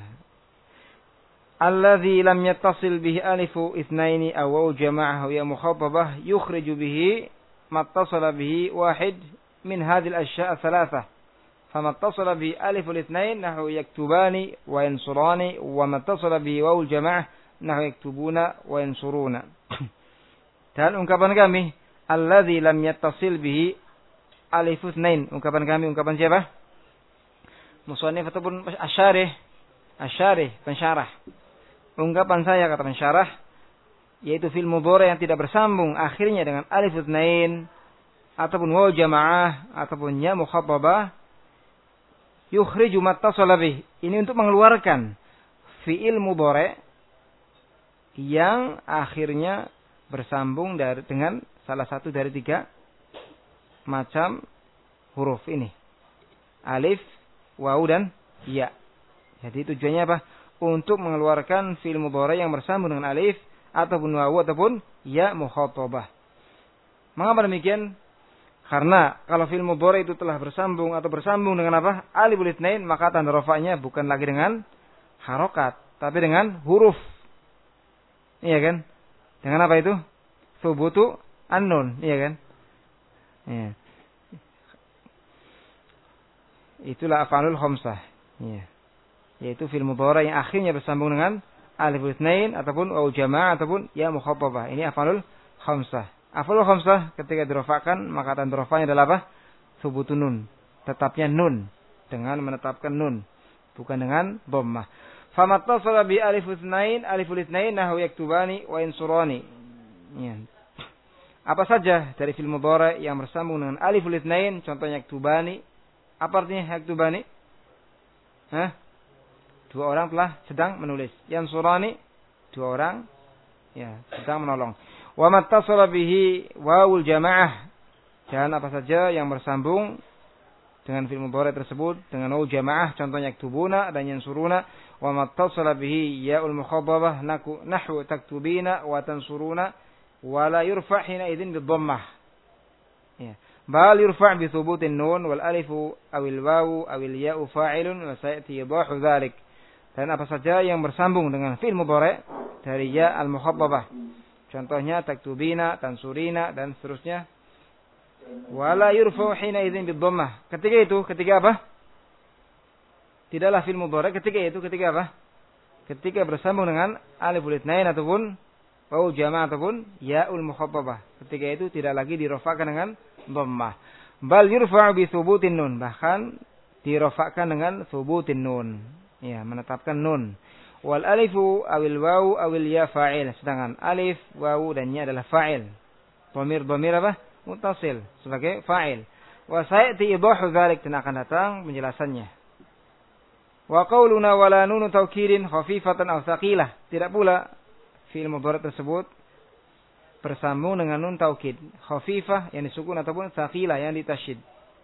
Speaker 1: Alladzi lam yattasil bihi alifu itsnaini aw waw jama'ah ya mukhatabah yukhriju bihi mattasala bihi wahid min hadhihi al-ashya' ats-tsalatsah. Fama ittasala bihi alifu al-itsnain nahwu yaktubani wa yansurani wa mattasala bihi waw al-jama'ah nahwu yaktubuna wa yansuruna. Dan ungkapan kami alladzi lam yattasil bihi alifu itsnain, ungkapan kami ungkapan siapa? Musannif ataupun asyarih, asyarih pensyarah. Ungkapan saya kata pensyarah yaitu fil mudhari yang tidak bersambung akhirnya dengan alif itsnain ataupun waw jamaah ataupun ya mukhatabah yukhriju mattasala bih. Ini untuk mengeluarkan fiil mudhari yang akhirnya bersambung dari dengan salah satu dari tiga macam huruf ini. Alif, waw dan ya. Jadi tujuannya apa? Untuk mengeluarkan fi'il mudhari yang bersambung dengan alif ataupun waw ataupun ya mukhatabah. Mengapa demikian? Karena kalau fi'il mudhari itu telah bersambung atau bersambung dengan apa? Aliful itsnain, maka tanda rafa'nya bukan lagi dengan harokat, tapi dengan huruf. Iya kan? Dengan apa itu? Thubutu an-nun, iya kan? Ya. Itulah af'alul khamsah. Ya. Yaitu fi'il mudhari yang akhirnya bersambung dengan aliful itsnain ataupun waw jamaah ataupun ya mukhatabah. Ini af'alul khamsah. Af'alul khamsah ketika dirafa'kan maka tanda rafa'nya adalah apa? Thubutun nun. Tetapnya nun dengan menetapkan nun, bukan dengan dhammah. Famattasala bi aliful itsnain aliful itsnain nahwu yaktubani wa yansurani. Ya. Apa saja dari fi'il mudhari yang bersambung dengan aliful itsnain, contohnya yaktubani. Apa artinya yaktubani? Hah? Dua orang telah sedang menulis. Yansurani, dua orang ya sedang menolong. Wa mattasala bihi wawul jamaah. Dan apa saja yang bersambung dengan fi'il mudhari tersebut dengan waw jamaah, contohnya yaktubuna dan yansuruna. Wa mattasala bihi ya'ul mukhatabah nahwu taktubina wa tansuruna. Wala yurfa' hina idzin bidhammah. Ya. Bal yurfa' bi thubutin nun wal alifu awil wawu awil ya'u fa'ilun wa sayati idahu dzalik. Dan apa saja yang bersambung dengan fi'il mudhari dari ya al mukhatabah. Contohnya taktubina, tansurina dan seterusnya. Wala yurfa' hina idzin bidhammah. Ketika itu, ketika apa? Tidaklah fi'il mudhari ketika itu, ketika apa? Ketika bersambung dengan aliful itsnain ataupun waw jamaah ataupun ya'ul mukhatabah. Ketika itu tidak lagi dirafa'kan dengan dhammah. Bal yurfa'u bi thubutin nun, bahkan dirafa'kan dengan thubutin nun. Ya, menetapkan nun. Wal alifu awil wawu awil ya fa'il. Sedangkan alif, wawu dan ya adalah fa'il. Dhamir-dhamir apa? Muttasil sebagai fa'il. Wa sayati idahu dzalik, dan akan datang penjelasannya. Wa qauluna wala nunu taukidin khafifatan aw tsaqilah. Tidak pula fi'il mudhari tersebut bersambung dengan nun taukid, khafifah yang disukun ataupun tsaqilah yang ditasyid.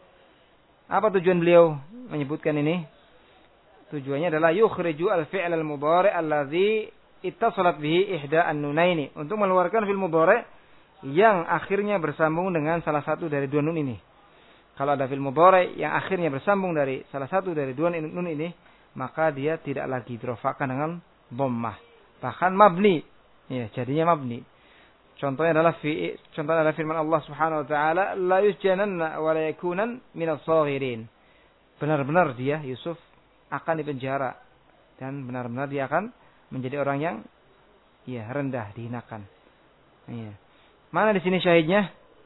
Speaker 1: Apa tujuan beliau menyebutkan ini? Tujuannya adalah yukhriju al-fi'l al-mudhari alladhi ittasalat bihi ihda an-nunaini, untuk mengeluarkan fi'il mudhari yang akhirnya bersambung dengan salah satu dari dua nun ini. Kalau ada fi'il mudhari yang akhirnya bersambung dari salah satu dari dua nun ini, maka dia tidak lagi dirofakkan dengan dhammah, bahkan mabni. Ya, jadinya mabni. Contohnya adalah fi contohnya adalah firman Allah Subhanahu wa taala, la yusjananna wa la yakunan minas saghirin. Benar-benar dia Yusuf akan dipenjara dan benar-benar dia akan menjadi orang yang ya rendah, dihinakan. Ya. Mana di sini syahidnya?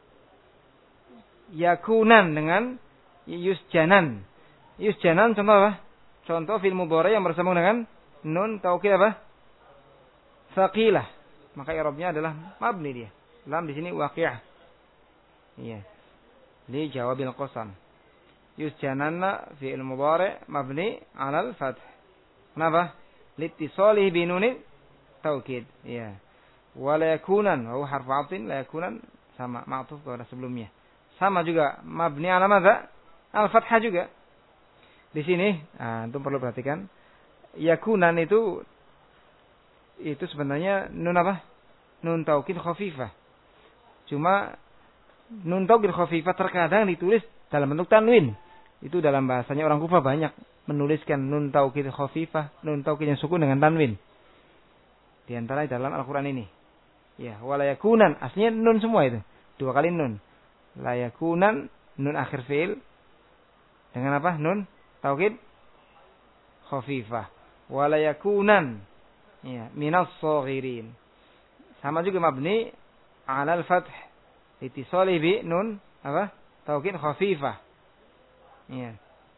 Speaker 1: Yakunan dengan yusjanan. Yusjanan contoh apa? Contoh fi'il mudhari yang bersambung dengan nun taukid apa? Tsaqilah. Maka i'rabnya adalah mabni dia. Lam di sini waqi'ah. Iya. Li jawabil qasam. Yusjananna fi'il mudhari mabni 'ala al-fath. Kenapa? Liittisalihi bi nunit taukid. Iya. Wa la yakunan, wa huwa harfu 'athfin, la yakunan sama ma'tuf kepada sebelumnya. Sama juga mabni 'ala madza? Al-fathah juga. Di sini, nah, antum perlu perhatikan, yakunan itu itu sebenarnya nun apa? Nun taukid khafifah. Cuma nun taukid khafifah terkadang ditulis dalam bentuk tanwin. Itu dalam bahasanya orang Kufah banyak menuliskan nun taukid khafifah, nun taukid yang sukun dengan tanwin. Di antara dalam Al-Qur'an ini. Ya, wala yakunan, aslinya nun semua itu. Dua kali nun. La yakunan, nun akhir fi'il dengan apa? Nun taukid khafifah. Wala yakunan, ya, minas saghirin. Sama juga mabni 'ala al-fath. Ittisali bi nun apa? Taukid khafifah. Ya.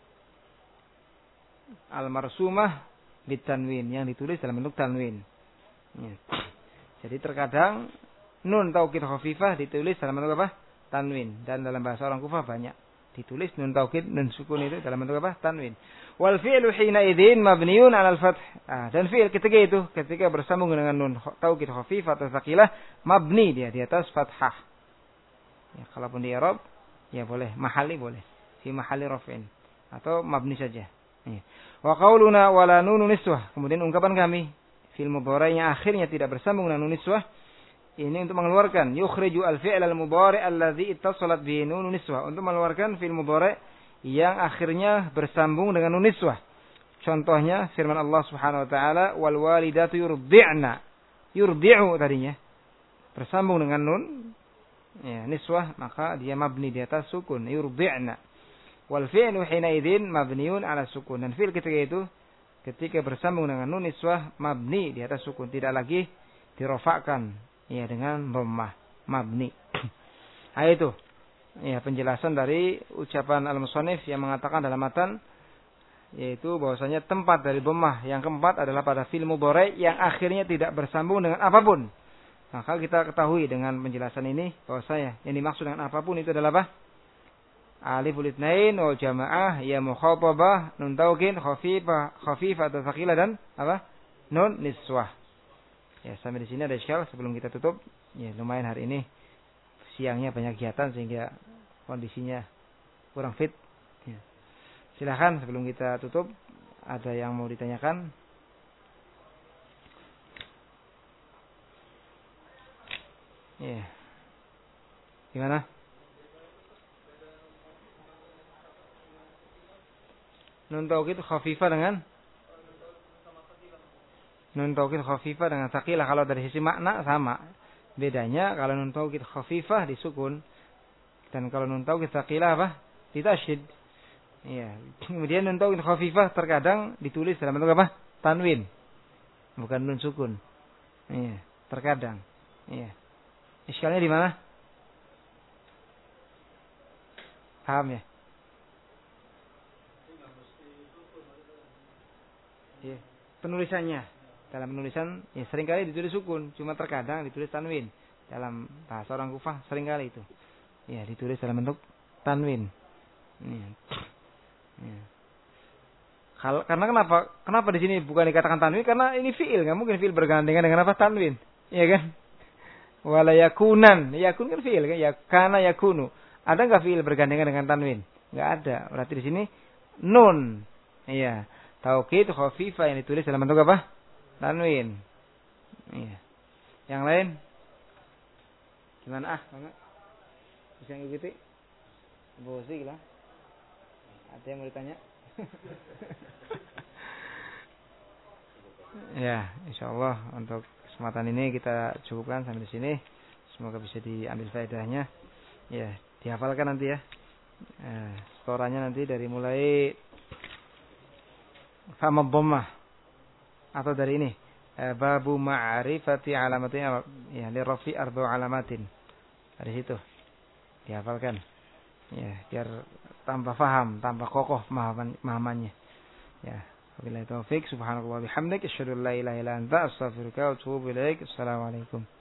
Speaker 1: Al-marsumah bitanwin, yang ditulis dalam bentuk tanwin. Ya. Jadi terkadang nun taukid khafifah ditulis dalam bentuk apa? Tanwin. Dan dalam bahasa orang Kufah banyak ditulis nun taukid, nun sukun itu dalam bentuk apa? Tanwin. Wal fi'lu hina idzin mabniun 'ala al-fath. Ah, dan fi'il ketika itu, ketika bersambung dengan nun taukid khafifah atau tsaqilah, mabni dia di atas fathah. Ya, kalaupun di i'rab ya boleh mahali, boleh fi mahali raf'in atau mabni saja. Ya. Wa qauluna wala nunun niswah. Kemudian ungkapan kami fi'il mudhari yang akhirnya tidak bersambung dengan nun niswah, ini untuk mengeluarkan yukhriju al-fi'l al-mudhari alladhi ittasalat bi nun niswah, untuk mengeluarkan fi'il mudhari yang akhirnya bersambung dengan nun niswah. Contohnya firman Allah Subhanahu wa taala, wal walidatu yurdi'na. Yurdi'u tadinya bersambung dengan nun ya niswah, maka dia mabni di atas sukun, yurdi'na. Wal fi'lu hina idzin mabniun 'ala sukun. Dan fi'il ketika itu ketika bersambung dengan nun niswah mabni di atas sukun, tidak lagi dirofakkan ya dengan dhammah, mabni. Nah itu ya penjelasan dari ucapan al-musannif yang mengatakan dalam matan, yaitu bahwasanya tempat dari dhammah yang keempat adalah pada fi'il mudhari yang akhirnya tidak bersambung dengan apapun. Maka kita ketahui dengan penjelasan ini bahwasanya yang dimaksud dengan apapun itu adalah apa? Aliful itsnain wal jamaah ya mukhatabah, nun taukid khafifah, khafifah atau tsaqilah, dan apa? Nun niswah. Ya, sampai di sini ada iskal sebelum kita tutup. Ya, lumayan hari ini siangnya banyak kegiatan sehingga kondisinya kurang fit. Ya. Silakan sebelum kita tutup, ada yang mau ditanyakan? Ya. Gimana? Nun taukid khafifah dengan nun taukid khafifah dengan tsaqilah, kalau dari sisi makna sama. Bedanya kalau nun taukid khafifah disukun, dan kalau nun taukid tsaqilah apa? Ditasydid. Iya. Kemudian nun taukid khafifah terkadang ditulis dalam bentuk apa? Tanwin. Bukan nun sukun. Iya, terkadang. Iya. Iskalnya di mana? Paham ya? Ya, penulisannya dalam penulisan ya seringkali ditulis sukun, cuma terkadang ditulis tanwin. Dalam bahasa orang Kufah seringkali itu ya ditulis dalam bentuk tanwin. Ya. Ya. Kalau karena kenapa? Kenapa di sini bukan dikatakan tanwin? Karena ini fiil, nggak mungkin fiil bergandengan dengan apa? Tanwin, iya kan? Wala yakunan, yakun kan fiil kan? Ya kana yakunu. Ada nggak fiil bergandengan dengan tanwin? Nggak ada. Berarti di sini nun, iya. Taukid khafifah yang ditulis dalam bentuk apa? Tanwin. Iya. Yang lain? Gimana ah, Bang? Bisa ngikuti? Bosi lah. Ada yang mau ditanya? Ya, insyaallah untuk kesempatan ini kita cukupkan sampai di sini. Semoga bisa diambil faedahnya. Ya, dihafalkan nanti ya. Eh, setorannya nanti dari mulai fama dhammah atau dari ini eh, babu ma'rifati alamatin ya li rafi arba alamatin. Dari situ dihafalkan. Ya, biar tambah faham, tambah kokoh pemahaman pemahamannya. Ya, wabillahi taufik. Subhanallahi wa bihamdihi asyhadu an la ilaha illa anta astaghfiruka wa atubu ilaik. Assalamualaikum.